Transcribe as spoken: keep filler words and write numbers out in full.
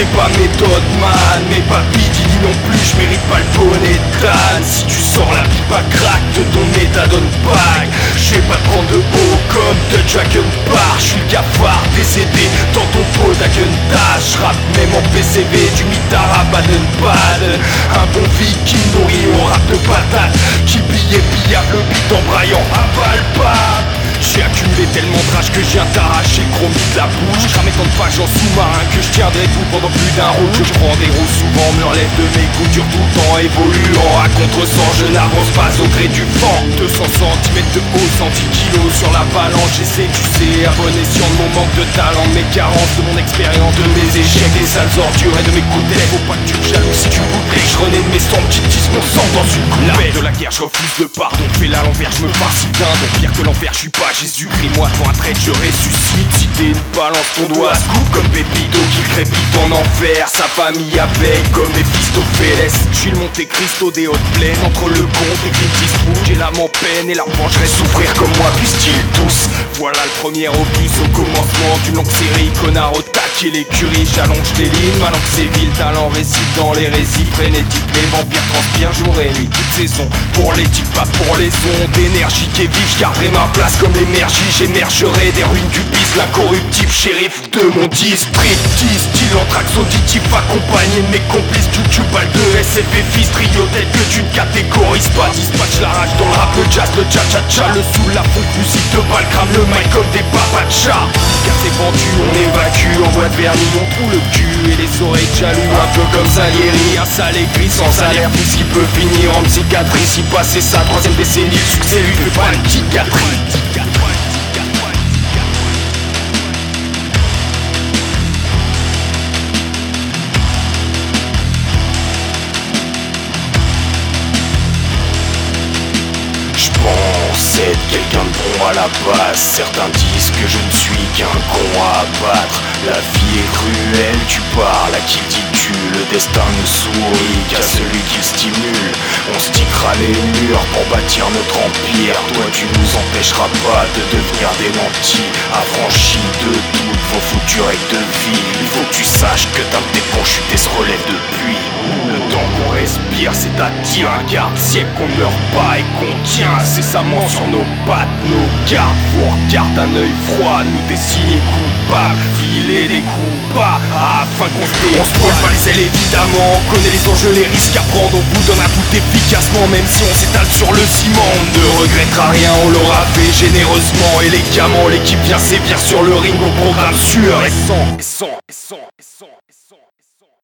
j'ai pas méthode man, mais papy dit non plus, je mérite pas le bonnet d'âne. Si tu sors la pipe à crack de ton méthadone pack, je vais pas te prendre de haut comme de Dragon Bar. Je suis le cafard décédé dans ton pot d'Agendas. Je rappe même en P C V du mitard à Baden-Baden. Un bon viking nourri au rap de patate, qui billait pillable le beat en braillant un palpable. J'ai accumulé tellement de rage que je viens t'arracher le chromie de la bouche. Cramé tant de pages en sous-marin que je tiendrai tout pendant plus d'un rouge. Je prends des roues souvent, me relève de mes coutures tout le temps évoluant. À contre-sens, je n'avance pas au gré du vent. Deux cents centimètres de haut, cent dix kilos sur la balance. J'essaie, tu sais, à bon escient de mon manque de talent, de mes carences, de mon expérience, de mes échecs, des sales ordures et de mes coups de tête. Faut pas que tu me jalouses si tu me boucles. Je renais de mes sons qui disent mon sang dans une coupe. La de la guerre, je refuse le pardon. Fais-la à l'envers, je me farcis d'un. Donc pire que l'enfer, je suis pas Jésus-Christ, moi devant un traître je ressuscite. Si t'es une balance, ton doigt se coupe comme Pépito qui crépite en enfer. Sa famille a veille comme Méphistophélès. J'suis le Monte Cristo des hautes plaines. Entre le compte et Clint Eastwood, j'ai l'âme en peine et la mangerai souffrir comme moi puissent-ils tous. Voilà le premier opus au commencement d'une longue série. Connard au tac et l'écurie, j'allonge les lignes. Maintenant que c'est ville, talent récite dans les récits frénétiques. Les vampires transpirent jour et nuit, toute saison. Pour les types, pas pour les ondes. Énergie qui est vive, j'garderai ma place comme l'énergie. J'émergerai des ruines du bis, l'incorruptible shérif de mon district. Style anthrax auditif accompagné de mes complices. Tutubal de S F F fils, trio tel que tu ne catégorises pas. Dispatch la rage dans le rap, le jazz, le cha-cha-cha. Le sous, la funk, musique de balle, crame le mic comme des papachas. Car c'est vendu, on évacue, en boîte vernis, on trouve le cul et les oreilles de jaloux. Un peu comme Salieri, un sale écrit sans salaire. Puis ce qui peut finir en psychiatrie. Si passer sa troisième décennie, le succès lui fait pas une psychiatrie. Être quelqu'un de bon à la base. Certains disent que je ne suis qu'un con à abattre. La vie est cruelle, tu parles à qui dis-tu? Le destin ne sourit qu'à celui qui le stimule. On stickera les murs pour bâtir notre empire. Toi tu nous empêcheras pas de devenir des nantis, affranchis de toutes vos foutues règles de vie. Il faut que tu saches que d'un de tes ponts chutés se relève depuis. Le temps qu'on respire, c'est-à-dire un garde-siècle qu'on ne meurt pas et qu'on tient incessamment sur nos pattes, nos gardes. Vous regarde un œil froid, nous dessiner coupables, filer des coups bas afin qu'on se dé... On se pose pas les ailes évidemment, on connaît les enjeux, les risques à prendre. On vous donne un tout efficacement, même si on s'étale sur le ciment. On ne regrettera rien, on l'aura fait généreusement. Élégamment, l'équipe vient sévir sur le ring au programme sûr et sans, et sans, et sans, et sans, et sans, et sans.